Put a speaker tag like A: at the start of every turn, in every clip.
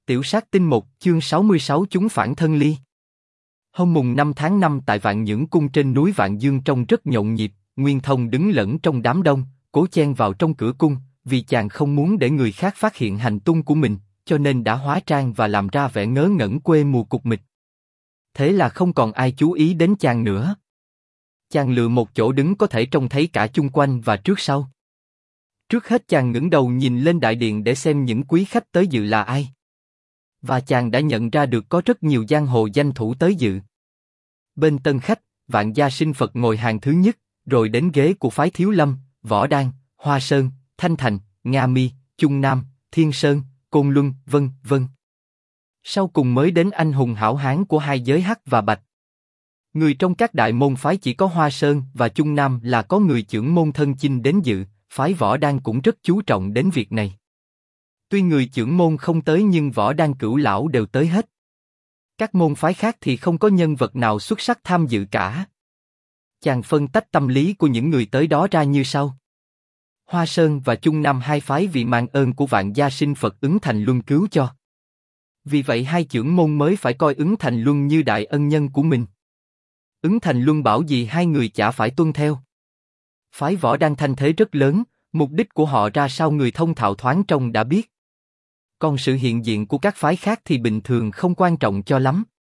A: Tiểu sát tinh 1, chương 66 chúng phản thân ly. Hôm mùng 5 tháng 5 tại Vạn Nhưỡng cung trên núi Vạn Dương trông rất nhộn nhịp, Nguyên Thông đứng lẫn trong đám đông, cố chen vào trong cửa cung, vì chàng không muốn để người khác phát hiện hành tung của mình, cho nên đã hóa trang và làm ra vẻ ngớ ngẩn quê mùa cục mịch. Thế là không còn ai chú ý đến chàng nữa. Chàng lựa một chỗ đứng có thể trông thấy cả chung quanh và trước sau. Trước hết chàng ngẩng đầu nhìn lên đại điện để xem những quý khách tới dự là ai. Và chàng đã nhận ra được có rất nhiều giang hồ danh thủ tới dự. Bên tân khách, Vạn Gia Sinh Phật ngồi hàng thứ nhất, rồi đến ghế của phái Thiếu Lâm, Võ Đan, Hoa Sơn, Thanh Thành, Nga Mi, Trung Nam, Thiên Sơn, Côn Luân, vân vân. Sau cùng mới đến anh hùng hảo hán của hai giới Hắc và Bạch. Người trong các đại môn phái chỉ có Hoa Sơn và Trung Nam là có người chưởng môn thân chinh đến dự, phái Võ Đan cũng rất chú trọng đến việc này. Tuy người chưởng môn không tới nhưng Võ Đan Cửu lão đều tới hết. Các môn phái khác thì không có nhân vật nào xuất sắc tham dự cả. Chàng phân tách tâm lý của những người tới đó ra như sau. Hoa Sơn và Trung Nam hai phái vì mang ơn của Vạn Gia Sinh Phật Ứng Thành Luân cứu cho. Vì vậy hai chưởng môn mới phải coi Ứng Thành Luân như đại ân nhân của mình. Ứng Thành Luân bảo gì hai người chả phải tuân theo. Phái Võ Đan thanh thế rất lớn, mục đích của họ ra sao người thông thạo thoáng trông đã biết. Còn sự hiện diện của các phái khác thì bình thường không quan trọng cho lắm.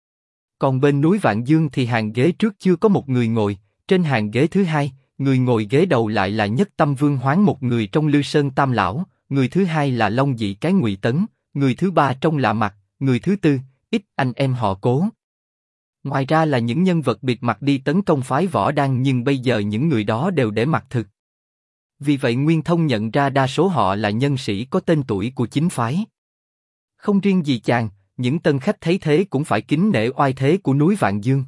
A: Còn bên núi Vạn Dương thì hàng ghế trước chưa có một người ngồi, trên hàng ghế thứ hai, người ngồi ghế đầu lại là Nhất Tâm Vương Hoán một người trong Lư Sơn Tam Lão, người thứ hai là Long Dị cái Ngụy Tấn, người thứ ba trong Lạ Mặt, người thứ tư, ít anh em họ Cố. Ngoài ra là những nhân vật bịt mặt đi tấn công phái Võ Đan nhưng bây giờ những người đó đều để mặt thực. Vì vậy Nguyên Thông nhận ra đa số họ là nhân sĩ có tên tuổi của chính phái. Không riêng gì chàng, những tân khách thấy thế cũng phải kính nể oai thế của núi Vạn Dương.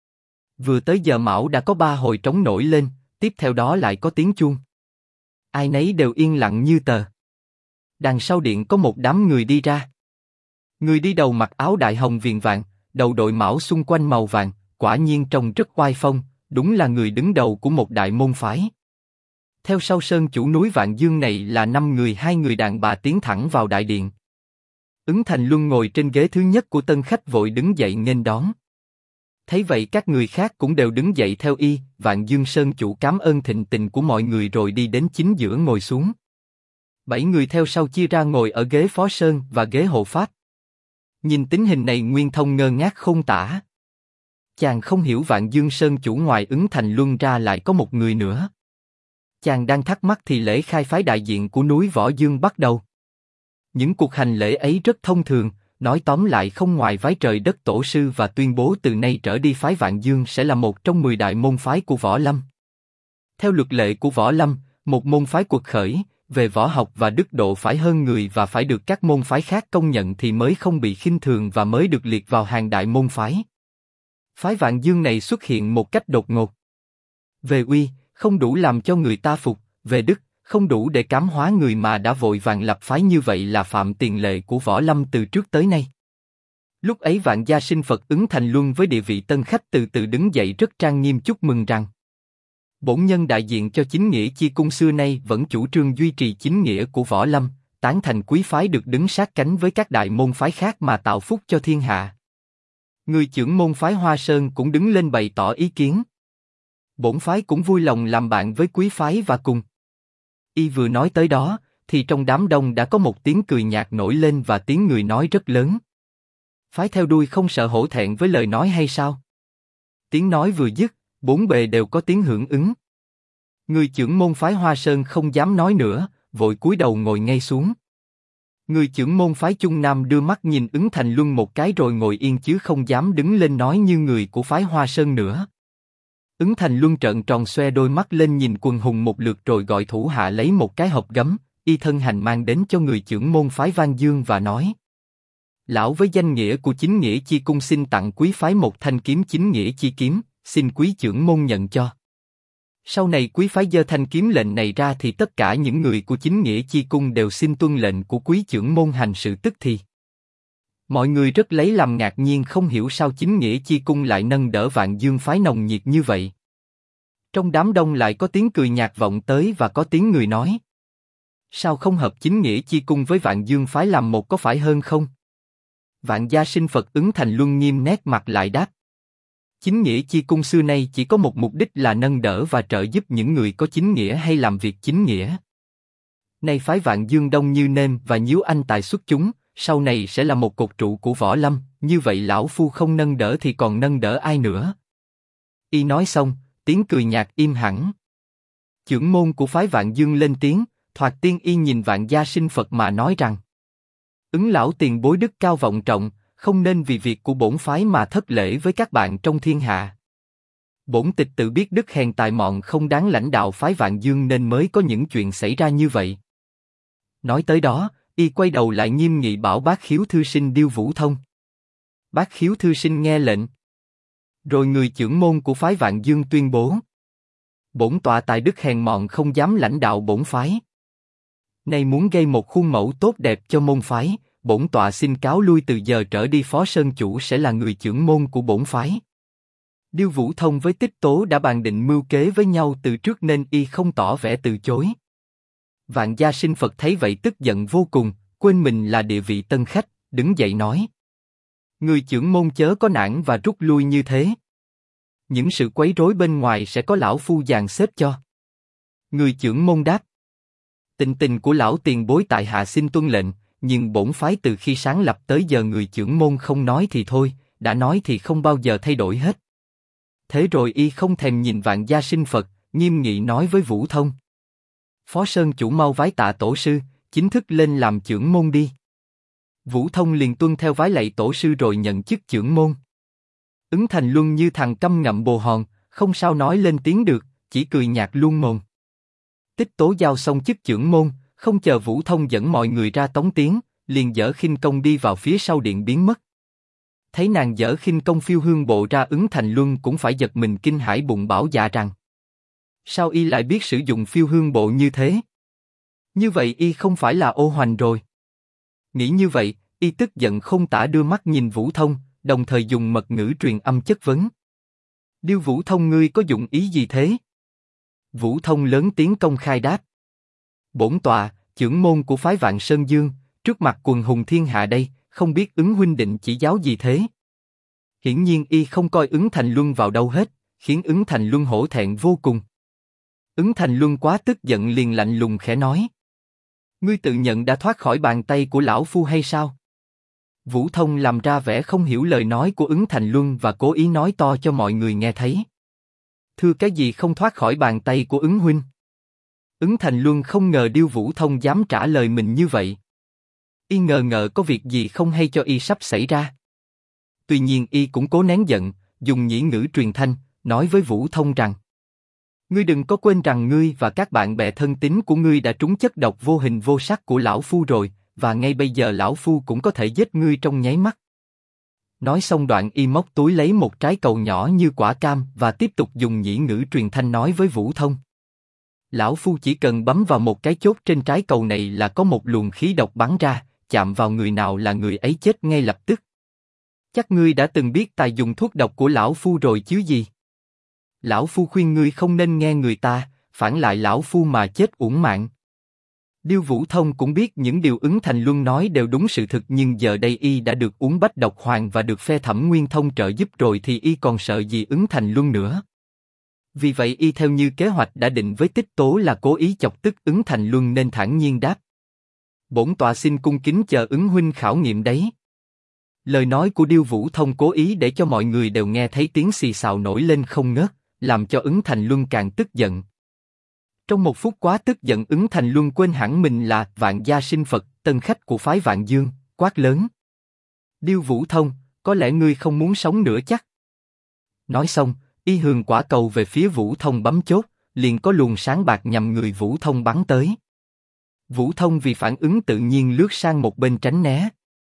A: Vừa tới giờ mão đã có 3 hồi trống nổi lên, tiếp theo đó lại có tiếng chuông. Ai nấy đều yên lặng như tờ. Đằng sau điện có một đám người đi ra. Người đi đầu mặc áo đại hồng viền vàng, đầu đội mão xung quanh màu vàng, quả nhiên trông rất oai phong, đúng là người đứng đầu của một đại môn phái. Theo sau sơn chủ núi Vạn Dương này là 5 người, 2 người đàn bà tiến thẳng vào đại điện. Ứng Thành Luân ngồi trên ghế thứ nhất của tân khách vội đứng dậy nghênh đón. Thấy vậy các người khác cũng đều đứng dậy theo y, Vạn Dương sơn chủ cảm ơn thịnh tình của mọi người rồi đi đến chính giữa ngồi xuống. 7 người theo sau chia ra ngồi ở ghế phó sơn và ghế hộ pháp. Nhìn tình hình này Nguyên Thông ngơ ngác không tả. Chàng không hiểu Vạn Dương sơn chủ ngoài Ứng Thành Luân ra lại có một người nữa. Chàng đang thắc mắc thì lễ khai phái đại diện của núi Võ Dương bắt đầu. Những cuộc hành lễ ấy rất thông thường, nói tóm lại không ngoài vái trời đất tổ sư và tuyên bố từ nay trở đi phái Vạn Dương sẽ là một trong 10 đại môn phái của Võ Lâm. Theo luật lệ của Võ Lâm, một môn phái quật khởi, về võ học và đức độ phải hơn người và phải được các môn phái khác công nhận thì mới không bị khinh thường và mới được liệt vào hàng đại môn phái. Phái Vạn Dương này xuất hiện một cách đột ngột. Về uy, không đủ làm cho người ta phục, về đức, không đủ để cảm hóa người mà đã vội vàng lập phái như vậy là phạm tiền lệ của Võ Lâm từ trước tới nay. Lúc ấy Vạn Gia Sinh Phật Ứng Thành Luân với địa vị tân khách từ từ đứng dậy rất trang nghiêm chúc mừng rằng bổn nhân đại diện cho chính nghĩa chi cung xưa nay vẫn chủ trương duy trì chính nghĩa của Võ Lâm, tán thành quý phái được đứng sát cánh với các đại môn phái khác mà tạo phúc cho thiên hạ. Người chưởng môn phái Hoa Sơn cũng đứng lên bày tỏ ý kiến. Bổn phái cũng vui lòng làm bạn với quý phái và cùng. Y vừa nói tới đó, thì trong đám đông đã có một tiếng cười nhạt nổi lên và tiếng người nói rất lớn. Phái theo đuôi không sợ hổ thẹn với lời nói hay sao? Tiếng nói vừa dứt, bốn bề đều có tiếng hưởng ứng. Người chưởng môn phái Hoa Sơn không dám nói nữa, vội cúi đầu ngồi ngay xuống. Người chưởng môn phái Trung Nam đưa mắt nhìn Ứng Thành Luân một cái rồi ngồi yên chứ không dám đứng lên nói như người của phái Hoa Sơn nữa. Ứng Thành Luân trợn tròn xoe đôi mắt lên nhìn quần hùng một lượt rồi gọi thủ hạ lấy một cái hộp gấm, y thân hành mang đến cho người chưởng môn phái Vang Dương và nói: Lão với danh nghĩa của chính nghĩa chi cung xin tặng quý phái một thanh kiếm chính nghĩa chi kiếm, xin quý chưởng môn nhận cho. Sau này quý phái giơ thanh kiếm lệnh này ra thì tất cả những người của chính nghĩa chi cung đều xin tuân lệnh của quý chưởng môn hành sự tức thì. Mọi người rất lấy làm ngạc nhiên không hiểu sao chính nghĩa chi cung lại nâng đỡ Vạn Dương phái nồng nhiệt như vậy. Trong đám đông lại có tiếng cười nhạt vọng tới và có tiếng người nói: Sao không hợp chính nghĩa chi cung với Vạn Dương phái làm một có phải hơn không? Vạn Gia Sinh Phật Ứng Thành Luân nghiêm nét mặt lại đáp. Chính nghĩa chi cung xưa nay chỉ có một mục đích là nâng đỡ và trợ giúp những người có chính nghĩa hay làm việc chính nghĩa. Nay phái Vạn Dương đông như nêm và nhíu anh tài xuất chúng, sau này sẽ là một cột trụ của võ lâm, như vậy lão phu không nâng đỡ thì còn nâng đỡ ai nữa? Y nói xong, tiếng cười nhạt im hẳn. Chưởng môn của phái Vạn Dương lên tiếng, thoạt tiên y nhìn Vạn Gia Sinh Phật mà nói rằng: Ứng lão tiền bối đức cao vọng trọng, không nên vì việc của bổn phái mà thất lễ với các bạn trong thiên hạ. Bổn tịch tự biết đức hèn tài mọn không đáng lãnh đạo phái Vạn Dương nên mới có những chuyện xảy ra như vậy. Nói tới đó, y quay đầu lại nghiêm nghị bảo Bát Khiếu thư sinh Điêu Vũ Thông. Bát Khiếu thư sinh nghe lệnh. Rồi người chưởng môn của phái Vạn Dương tuyên bố: Bổn tọa tài đức hèn mọn không dám lãnh đạo bổn phái. Nay muốn gây một khuôn mẫu tốt đẹp cho môn phái, bổn tọa xin cáo lui, từ giờ trở đi Phó Sơn chủ sẽ là người chưởng môn của bổn phái. Điêu Vũ Thông với Tích Tố đã bàn định mưu kế với nhau từ trước nên y không tỏ vẻ từ chối. Vạn Gia Sinh Phật thấy vậy tức giận vô cùng, quên mình là địa vị tân khách, đứng dậy nói: Người chưởng môn chớ có nản và rút lui như thế. Những sự quấy rối bên ngoài sẽ có lão phu dàn xếp cho. Người chưởng môn đáp: Tình của lão tiền bối tại hạ xin tuân lệnh, nhưng bổn phái từ khi sáng lập tới giờ người chưởng môn không nói thì thôi, đã nói thì không bao giờ thay đổi hết. Thế rồi y không thèm nhìn Vạn Gia Sinh Phật, nghiêm nghị nói với Vũ Thông: Phó Sơn chủ mau vái tạ tổ sư, chính thức lên làm chưởng môn đi. Vũ Thông liền tuân theo vái lạy tổ sư rồi nhận chức chưởng môn. Ứng Thành Luân như thằng câm ngậm bồ hòn, không sao nói lên tiếng được, chỉ cười nhạt luôn mồm. Tích Tố giao xong chức chưởng môn, không chờ Vũ Thông dẫn mọi người ra tống tiến, liền dở khinh công đi vào phía sau điện biến mất. Thấy nàng dở khinh công phiêu hương bộ ra, Ứng Thành Luân cũng phải giật mình kinh hãi, bụng bảo dạ rằng: Sao y lại biết sử dụng phiêu hương bộ như thế? Như vậy y không phải là ô hoành rồi. Nghĩ như vậy, y tức giận không tả đưa mắt nhìn Vũ Thông, đồng thời dùng mật ngữ truyền âm chất vấn: Điêu Vũ Thông, ngươi có dụng ý gì thế? Vũ Thông lớn tiếng công khai đáp: Bổn tọa, chưởng môn của phái Vạn Sơn Dương, trước mặt quần hùng thiên hạ đây, không biết Ứng huynh định chỉ giáo gì thế? Hiển nhiên y không coi Ứng Thành Luân vào đâu hết, khiến Ứng Thành Luân hổ thẹn vô cùng. Ứng Thành Luân quá tức giận liền lạnh lùng khẽ nói: Ngươi tự nhận đã thoát khỏi bàn tay của lão phu hay sao? Vũ Thông làm ra vẻ không hiểu lời nói của Ứng Thành Luân và cố ý nói to cho mọi người nghe thấy: Thưa cái gì không thoát khỏi bàn tay của Ứng huynh? Ứng Thành Luân không ngờ Điêu Vũ Thông dám trả lời mình như vậy. Y ngờ có việc gì không hay cho y sắp xảy ra. Tuy nhiên y cũng cố nén giận, dùng nhĩ ngữ truyền thanh, nói với Vũ Thông rằng: Ngươi đừng có quên rằng ngươi và các bạn bè thân tín của ngươi đã trúng chất độc vô hình vô sắc của lão phu rồi, và ngay bây giờ lão phu cũng có thể giết ngươi trong nháy mắt. Nói xong đoạn y móc túi lấy một trái cầu nhỏ như quả cam và tiếp tục dùng nhĩ ngữ truyền thanh nói với Vũ Thông: Lão phu chỉ cần bấm vào một cái chốt trên trái cầu này là có một luồng khí độc bắn ra, chạm vào người nào là người ấy chết ngay lập tức. Chắc ngươi đã từng biết tài dùng thuốc độc của lão phu rồi chứ gì? Lão phu khuyên ngươi không nên nghe người ta, phản lại lão phu mà chết uổng mạng. Điêu Vũ Thông cũng biết những điều Ứng Thành Luân nói đều đúng sự thực, nhưng giờ đây y đã được uống bách độc hoàng và được phe Thẩm Nguyên Thông trợ giúp rồi thì y còn sợ gì Ứng Thành Luân nữa. Vì vậy y theo như kế hoạch đã định với Tích Tố là cố ý chọc tức Ứng Thành Luân nên thản nhiên đáp: Bổn tọa xin cung kính chờ Ứng huynh khảo nghiệm đấy. Lời nói của Điêu Vũ Thông cố ý để cho mọi người đều nghe thấy tiếng xì xào nổi lên không ngớt, làm cho Ứng Thành Luân càng tức giận. Trong một phút quá tức giận, Ứng Thành Luân quên hẳn mình là Vạn Gia Sinh Phật, tân khách của phái Vạn Dương, quát lớn: Điêu Vũ Thông, có lẽ ngươi không muốn sống nữa chắc? Nói xong, y hường quả cầu về phía Vũ Thông bấm chốt, liền có luồng sáng bạc nhằm người Vũ Thông bắn tới. Vũ Thông vì phản ứng tự nhiên lướt sang một bên tránh né.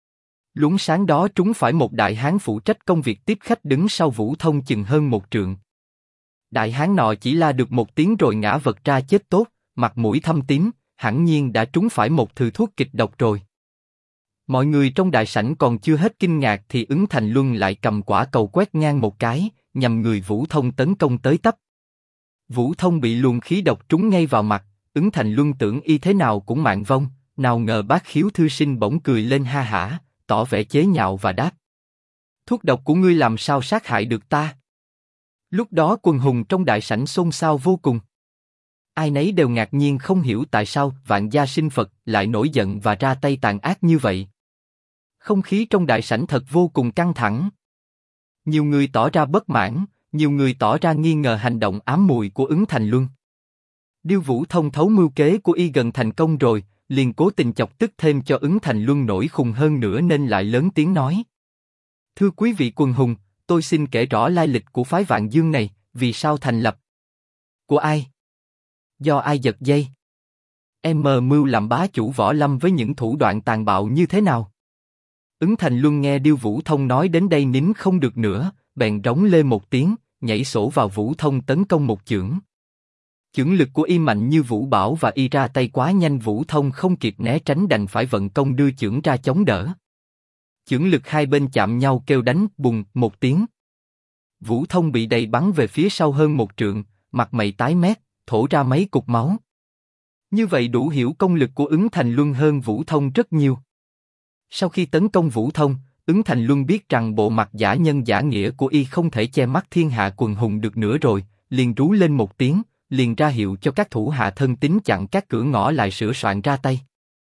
A: Luồng sáng đó trúng phải một đại hán phụ trách công việc tiếp khách đứng sau Vũ Thông chừng hơn một trượng. Đại hán nọ chỉ la được một tiếng rồi ngã vật ra chết tốt, mặt mũi thâm tím, hẳn nhiên đã trúng phải một thứ thuốc kịch độc rồi. Mọi người trong đại sảnh còn chưa hết kinh ngạc thì Ứng Thành Luân lại cầm quả cầu quét ngang một cái, nhằm người Vũ Thông tấn công tới tấp. Vũ Thông bị luồng khí độc trúng ngay vào mặt, Ứng Thành Luân tưởng y thế nào cũng mạng vong, nào ngờ Bát Khiếu thư sinh bỗng cười lên ha hả, tỏ vẻ chế nhạo và đáp. Thuốc độc của ngươi làm sao sát hại được ta? Lúc đó quần hùng trong đại sảnh xôn xao vô cùng. Ai nấy đều ngạc nhiên không hiểu tại sao Vạn Gia Sinh Phật lại nổi giận và ra tay tàn ác như vậy. Không khí trong đại sảnh thật vô cùng căng thẳng. Nhiều người tỏ ra bất mãn, nhiều người tỏ ra nghi ngờ hành động ám muội của Ứng Thành Luân. Điêu Vũ Thông thấu mưu kế của y gần thành công rồi, liền cố tình chọc tức thêm cho Ứng Thành Luân nổi khùng hơn nữa nên lại lớn tiếng nói. Thưa quý vị quần hùng, tôi xin kể rõ lai lịch của phái Vạn Dương này, vì sao thành lập? Của ai? Do ai giật dây? Em mờ mưu làm bá chủ võ lâm với những thủ đoạn tàn bạo như thế nào? Ứng Thành Luân nghe Điêu Vũ Thông nói đến đây nín không được nữa, bèn rống lên một tiếng, nhảy sổ vào Vũ Thông tấn công một chưởng. Chưởng lực của y mạnh như vũ bão và y ra tay quá nhanh, Vũ Thông không kịp né tránh đành phải vận công đưa chưởng ra chống đỡ. Chưởng lực hai bên chạm nhau kêu đánh bùng một tiếng. Vũ Thông bị đẩy bắn về phía sau hơn một trượng, mặt mày tái mét, thổ ra mấy cục máu. Như vậy đủ hiểu công lực của Ứng Thành Luân hơn Vũ Thông rất nhiều. Sau khi tấn công Vũ Thông, Ứng Thành Luân biết rằng bộ mặt giả nhân giả nghĩa của y không thể che mắt thiên hạ quần hùng được nữa rồi, liền rú lên một tiếng, liền ra hiệu cho các thủ hạ thân tín chặn các cửa ngõ lại sửa soạn ra tay.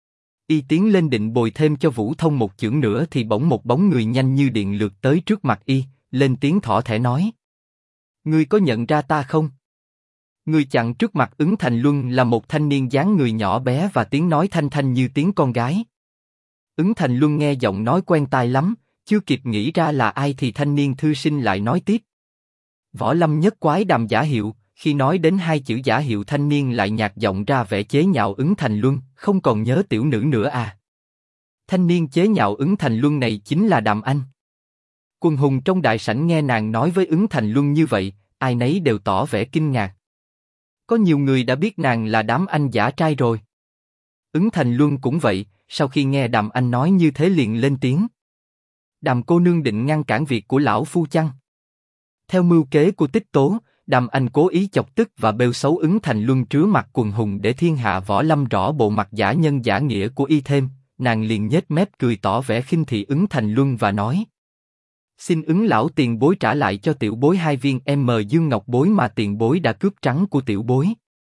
A: Y tiến lên định bồi thêm cho Vũ Thông một chưởng nữa thì bỗng một bóng người nhanh như điện lướt tới trước mặt y, lên tiếng thỏ thẻ nói: Ngươi có nhận ra ta không? Người chặn trước mặt Ứng Thành Luân là một thanh niên dáng người nhỏ bé và tiếng nói thanh thanh như tiếng con gái. Ứng Thành Luân nghe giọng nói quen tai lắm, chưa kịp nghĩ ra là ai thì thanh niên thư sinh lại nói tiếp: Võ lâm nhất quái Đàm giả hiệu. Khi nói đến hai chữ giả hiệu, thanh niên lại nhạt giọng ra vẻ chế nhạo Ứng Thành Luân, không còn nhớ tiểu nữ nữa à? Thanh niên chế nhạo Ứng Thành Luân này chính là Đàm Anh. Quần hùng trong đại sảnh nghe nàng nói với Ứng Thành Luân như vậy, ai nấy đều tỏ vẻ kinh ngạc. Có nhiều người đã biết nàng là Đám Anh giả trai rồi. Ứng Thành Luân cũng vậy, sau khi nghe Đàm Anh nói như thế liền lên tiếng: Đàm cô nương định ngăn cản việc của lão phu chăng? Theo mưu kế của Tích Tố, Đàm Anh cố ý chọc tức và bêu xấu Ứng Thành Luân trứa mặt quần hùng để thiên hạ võ lâm rõ bộ mặt giả nhân giả nghĩa của y thêm. Nàng liền nhếch mép cười tỏ vẻ khinh thị Ứng Thành Luân và nói: Xin Ứng lão tiền bối trả lại cho tiểu bối 2 viên dương ngọc bối mà tiền bối đã cướp trắng của tiểu bối.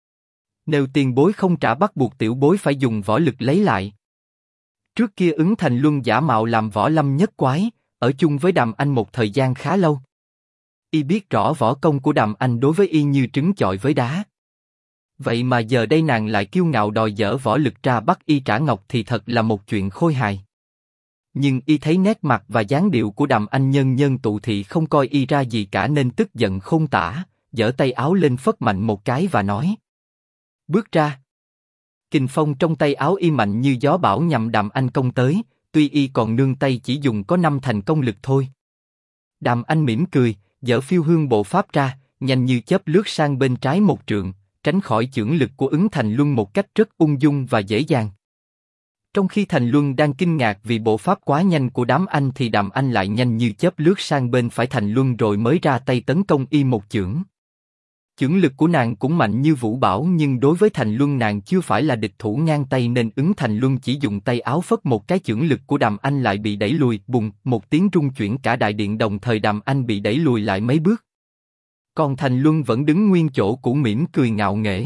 A: Nếu tiền bối không trả bắt buộc tiểu bối phải dùng võ lực lấy lại. Trước kia Ứng Thành Luân giả mạo làm võ lâm nhất quái, ở chung với Đàm Anh một thời gian khá lâu. Y biết rõ võ công của Đàm Anh đối với y như trứng chọi với đá. Vậy mà giờ đây nàng lại kiêu ngạo đòi dở võ lực ra bắt y trả ngọc thì thật là một chuyện khôi hài. Nhưng y thấy nét mặt và dáng điệu của Đàm Anh nhân nhân tụ thị không coi y ra gì cả nên tức giận khôn tả, giở tay áo lên phất mạnh một cái và nói: Bước ra. Kình phong trong tay áo y mạnh như gió bão nhằm Đàm Anh công tới, tuy y còn nương tay chỉ dùng có 5 thành công lực thôi. Đàm Anh mỉm cười, giở phiêu hương bộ pháp ra, nhanh như chớp lướt sang bên trái một trượng, tránh khỏi chưởng lực của Ứng Thành Luân một cách rất ung dung và dễ dàng. Trong khi Thành Luân đang kinh ngạc vì bộ pháp quá nhanh của đám anh thì Đàm Anh lại nhanh như chớp lướt sang bên phải Thành Luân rồi mới ra tay tấn công y một chưởng. Chưởng lực của nàng cũng mạnh như vũ bão nhưng đối với Thành Luân nàng chưa phải là địch thủ ngang tay nên Ứng Thành Luân chỉ dùng tay áo phất một cái, chưởng lực của Đàm Anh lại bị đẩy lùi, bùng, một tiếng rung chuyển cả đại điện, đồng thời Đàm Anh bị đẩy lùi lại mấy bước. Còn Thành Luân vẫn đứng nguyên chỗ cũ mỉm cười ngạo nghễ.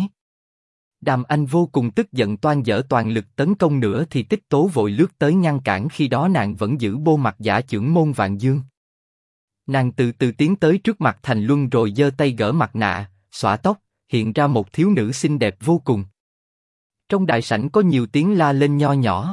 A: Đàm Anh vô cùng tức giận toan dở toàn lực tấn công nữa thì Tích Tố vội lướt tới ngăn cản, khi đó nàng vẫn giữ bô mặt giả chưởng môn Vạn Dương. Nàng từ từ tiến tới trước mặt Thành Luân rồi giơ tay gỡ mặt nạ, xõa tóc, hiện ra một thiếu nữ xinh đẹp vô cùng. Trong đại sảnh có nhiều tiếng la lên nho nhỏ.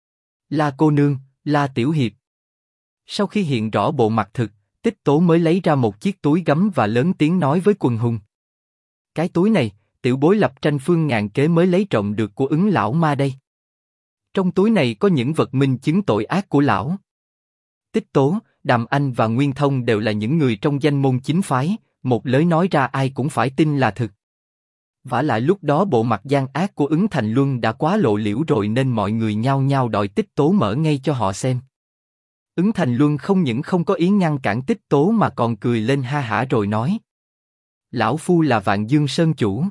A: La cô nương, La tiểu hiệp. Sau khi hiện rõ bộ mặt thực, Tích Tố mới lấy ra một chiếc túi gấm và lớn tiếng nói với quần hùng: Cái túi này, tiểu bối lập tranh phương ngàn kế mới lấy trộm được của Ứng lão ma đây. Trong túi này có những vật minh chứng tội ác của lão. Tích Tố, Đàm Anh và Nguyên Thông đều là những người trong danh môn chính phái, một lời nói ra ai cũng phải tin là thực. Vả lại lúc đó bộ mặt gian ác của Ứng Thành Luân đã quá lộ liễu rồi nên mọi người nhao nhao đòi Tích Tố mở ngay cho họ xem. Ứng Thành Luân không những không có ý ngăn cản Tích Tố mà còn cười lên ha hả rồi nói: Lão phu là Vạn Dương Sơn chủ.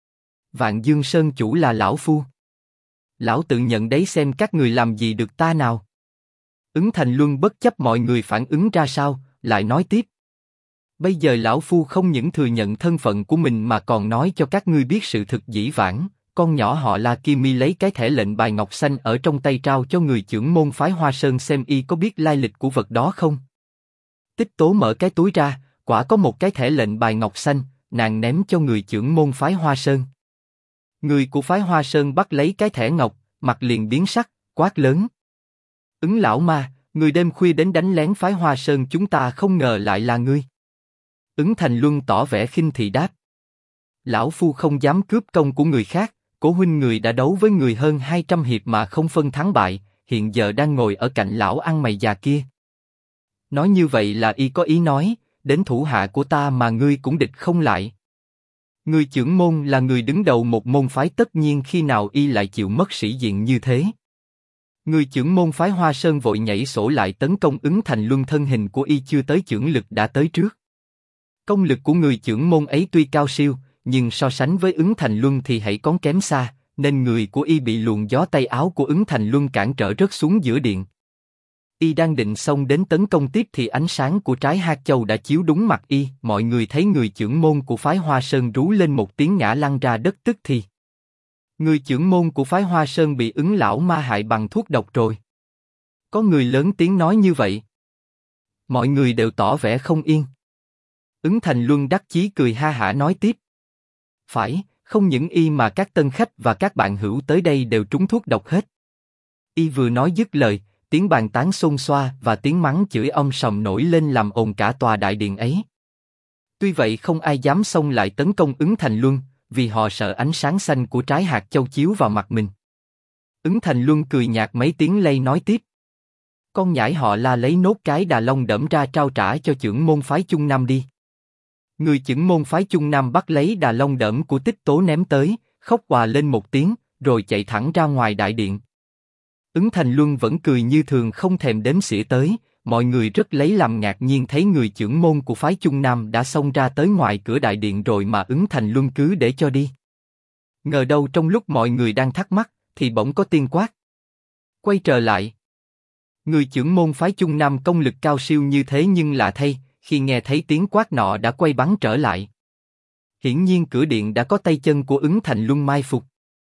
A: Vạn Dương Sơn chủ là lão phu. Lão tự nhận đấy, xem các người làm gì được ta nào. Ứng Thành Luân bất chấp mọi người phản ứng ra sao, lại nói tiếp. Bây giờ lão phu không những thừa nhận thân phận của mình mà còn nói cho các ngươi biết sự thực dĩ vãng. Con nhỏ họ La Kim Mi lấy cái thẻ lệnh bài ngọc xanh ở trong tay trao cho người trưởng môn phái Hoa Sơn xem y có biết lai lịch của vật đó không. Tích Tố mở cái túi ra, quả có một cái thẻ lệnh bài ngọc xanh, nàng ném cho người trưởng môn phái Hoa Sơn. Người của phái Hoa Sơn bắt lấy cái thẻ ngọc, mặt liền biến sắc, quát lớn. Ứng lão ma, người đêm khuya đến đánh lén phái Hoa Sơn chúng ta không ngờ lại là ngươi. Ứng Thành Luân tỏ vẻ khinh thị đáp. Lão phu không dám cướp công của người khác, Cố huynh người đã đấu với người hơn 200 hiệp mà không phân thắng bại, hiện giờ đang ngồi ở cạnh lão ăn mày già kia. Nói như vậy là y có ý nói, đến thủ hạ của ta mà ngươi cũng địch không lại. Người trưởng môn là người đứng đầu một môn phái, tất nhiên khi nào y lại chịu mất sĩ diện như thế. Người trưởng môn phái Hoa Sơn vội nhảy sổ lại tấn công Ứng Thành Luân, thân hình của y chưa tới chưởng lực đã tới trước. Công lực của người trưởng môn ấy tuy cao siêu, nhưng so sánh với Ứng Thành Luân thì hãy còn kém xa, nên người của y bị luồng gió tay áo của Ứng Thành Luân cản trở rớt xuống giữa điện. Y đang định xông đến tấn công tiếp thì ánh sáng của trái hạt châu đã chiếu đúng mặt y, mọi người thấy người trưởng môn của phái Hoa Sơn rú lên một tiếng ngã lăn ra đất tức thì. Người trưởng môn của phái Hoa Sơn bị Ứng lão ma hại bằng thuốc độc rồi. Có người lớn tiếng nói như vậy. Mọi người đều tỏ vẻ không yên. Ứng Thành Luân đắc chí cười ha hả nói tiếp. Phải, không những y mà các tân khách và các bạn hữu tới đây đều trúng thuốc độc hết. Y vừa nói dứt lời, tiếng bàn tán xôn xoa và tiếng mắng chửi om sòm nổi lên làm ồn cả tòa đại điện ấy. Tuy vậy không ai dám xông lại tấn công Ứng Thành Luân, vì họ sợ ánh sáng xanh của trái hạt châu chiếu vào mặt mình. Ứng Thành Luân cười nhạt mấy tiếng lây nói tiếp. Con nhãi họ La lấy nốt cái đà long đẫm ra trao trả cho trưởng môn phái Chung Nam đi. Người trưởng môn phái Chung Nam bắt lấy đà long đẫm của Tích Tố ném tới, khóc òa lên một tiếng, rồi chạy thẳng ra ngoài đại điện. Ứng Thành Luân vẫn cười như thường không thèm đếm xỉa tới, mọi người rất lấy làm ngạc nhiên thấy người trưởng môn của phái Chung Nam đã xông ra tới ngoài cửa đại điện rồi mà Ứng Thành Luân cứ để cho đi. Ngờ đâu trong lúc mọi người đang thắc mắc, thì bỗng có tiếng quát. Quay trở lại. Người trưởng môn phái Chung Nam công lực cao siêu như thế nhưng lạ thay, khi nghe thấy tiếng quát nọ đã quay bắn trở lại. Hiển nhiên cửa điện đã có tay chân của Ứng Thành Luân mai phục.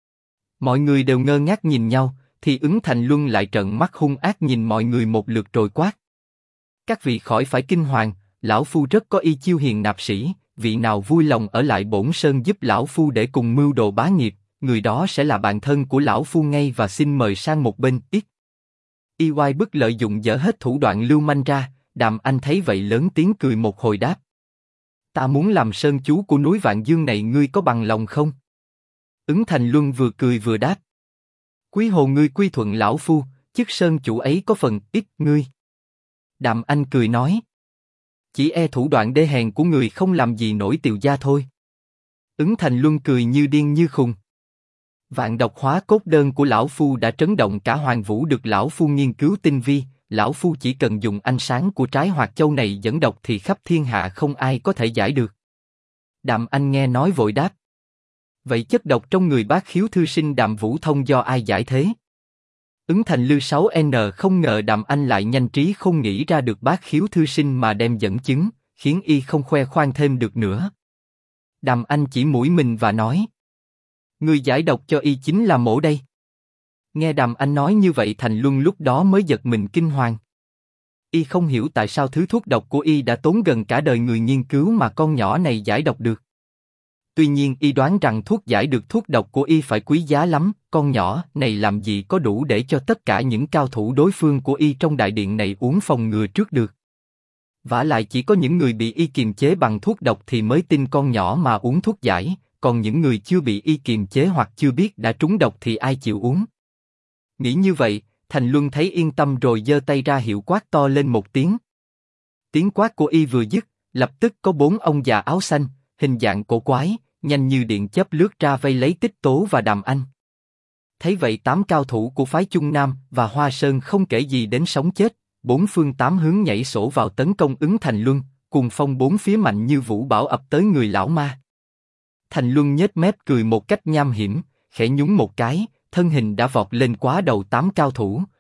A: Mọi người đều ngơ ngác nhìn nhau, thì Ứng Thành Luân lại trợn mắt hung ác nhìn mọi người một lượt rồi quát. Các vị khỏi phải kinh hoàng, lão phu rất có y chiêu hiền nạp sĩ, vị nào vui lòng ở lại Bổn Sơn giúp lão phu để cùng mưu đồ bá nghiệp, người đó sẽ là bạn thân của lão phu ngay và xin mời sang một bên. Ít. Y oai bức lợi dụng dở hết thủ đoạn lưu manh ra. Đàm Anh thấy vậy lớn tiếng cười một hồi đáp. Ta muốn làm sơn chú của núi Vạn Dương này, ngươi có bằng lòng không? Ứng Thành Luân vừa cười vừa đáp. Quý hồ ngươi quy thuận lão phu, chức sơn chủ ấy có phần ít ngươi. Đàm Anh cười nói. Chỉ e thủ đoạn đê hèn của người không làm gì nổi Tiều gia thôi. Ứng Thành Luân cười như điên như khùng. Vạn độc hóa cốt đơn của lão phu đã trấn động cả Hoàng Vũ, được lão phu nghiên cứu tinh vi. Lão phu chỉ cần dùng ánh sáng của trái hoạt châu này dẫn độc thì khắp thiên hạ không ai có thể giải được. Đàm Anh nghe nói vội đáp. Vậy chất độc trong người Bát Khiếu thư sinh Đàm Vũ Thông do ai giải thế? Ứng Thành Lư 6N không ngờ Đàm Anh lại nhanh trí không nghĩ ra được Bát Khiếu thư sinh mà đem dẫn chứng, khiến y không khoe khoang thêm được nữa. Đàm Anh chỉ mũi mình và nói. Người giải độc cho y chính là mổ đây. Nghe Đàm Anh nói như vậy, Thành Luân lúc đó mới giật mình kinh hoàng. Y không hiểu tại sao thứ thuốc độc của y đã tốn gần cả đời người nghiên cứu mà con nhỏ này giải độc được. Tuy nhiên y đoán rằng thuốc giải được thuốc độc của y phải quý giá lắm, con nhỏ này làm gì có đủ để cho tất cả những cao thủ đối phương của y trong đại điện này uống phòng ngừa trước được. Vả lại chỉ có những người bị y kiềm chế bằng thuốc độc thì mới tin con nhỏ mà uống thuốc giải, còn những người chưa bị y kiềm chế hoặc chưa biết đã trúng độc thì ai chịu uống. Nghĩ như vậy, Thành Luân thấy yên tâm rồi giơ tay ra hiệu quát to lên một tiếng. Tiếng quát của y vừa dứt, lập tức có 4 ông già áo xanh, hình dạng cổ quái, nhanh như điện chớp lướt ra vây lấy Tích Tố và Đàm Anh. Thấy vậy 8 cao thủ của phái Chung Nam và Hoa Sơn không kể gì đến sống chết, 4 phương 8 hướng nhảy sổ vào tấn công Ứng Thành Luân, cùng phong 4 phía mạnh như vũ bão ập tới người lão ma. Thành Luân nhếch mép cười một cách nham hiểm, khẽ nhún một cái. Thân hình đã vọt lên quá đầu 8 cao thủ,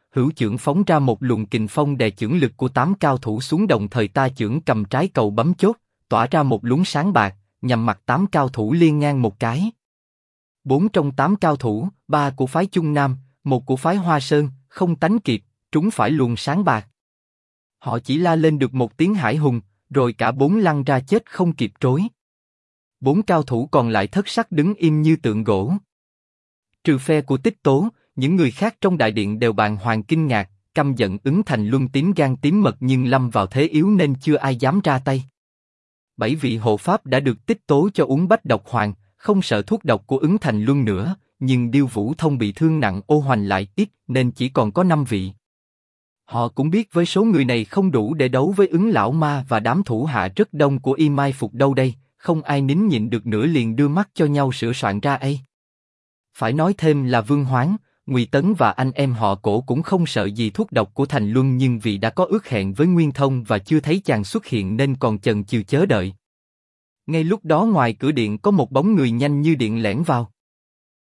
A: hữu chưởng phóng ra một luồng kình phong đè chưởng lực của 8 cao thủ xuống, đồng thời ta chưởng cầm trái cầu bấm chốt, tỏa ra một luống sáng bạc, nhằm mặt 8 cao thủ liên ngang một cái. 4 trong 8 cao thủ, 3 của phái Chung Nam, 1 của phái Hoa Sơn, không tánh kịp, trúng phải luồng sáng bạc. Họ chỉ la lên được một tiếng hải hùng, rồi cả 4 lăn ra chết không kịp trối. 4 cao thủ còn lại thất sắc đứng im như tượng gỗ. Trừ phe của Tích Tố, những người khác trong đại điện đều bàng hoàng kinh ngạc, căm giận Ứng Thành Luân tím gan tím mật nhưng lâm vào thế yếu nên chưa ai dám ra tay. 7 vị hộ pháp đã được Tích Tố cho uống bách độc hoàng, không sợ thuốc độc của Ứng Thành Luân nữa, nhưng Điêu Vũ Thông bị thương nặng, ô hoành lại ít nên chỉ còn có 5 vị. Họ cũng biết với số người này không đủ để đấu với Ứng lão ma và đám thủ hạ rất đông của Y Mai Phục đâu đây, không ai nín nhịn được nữa liền đưa mắt cho nhau sửa soạn ra ấy. Phải nói thêm là Vương Hoáng, Ngụy Tấn và anh em họ Cổ cũng không sợ gì thuốc độc của Thành Luân, nhưng vì đã có ước hẹn với Nguyên Thông và chưa thấy chàng xuất hiện nên còn chần chừ chờ đợi. Ngay lúc đó ngoài cửa điện có một bóng người nhanh như điện lẻn vào.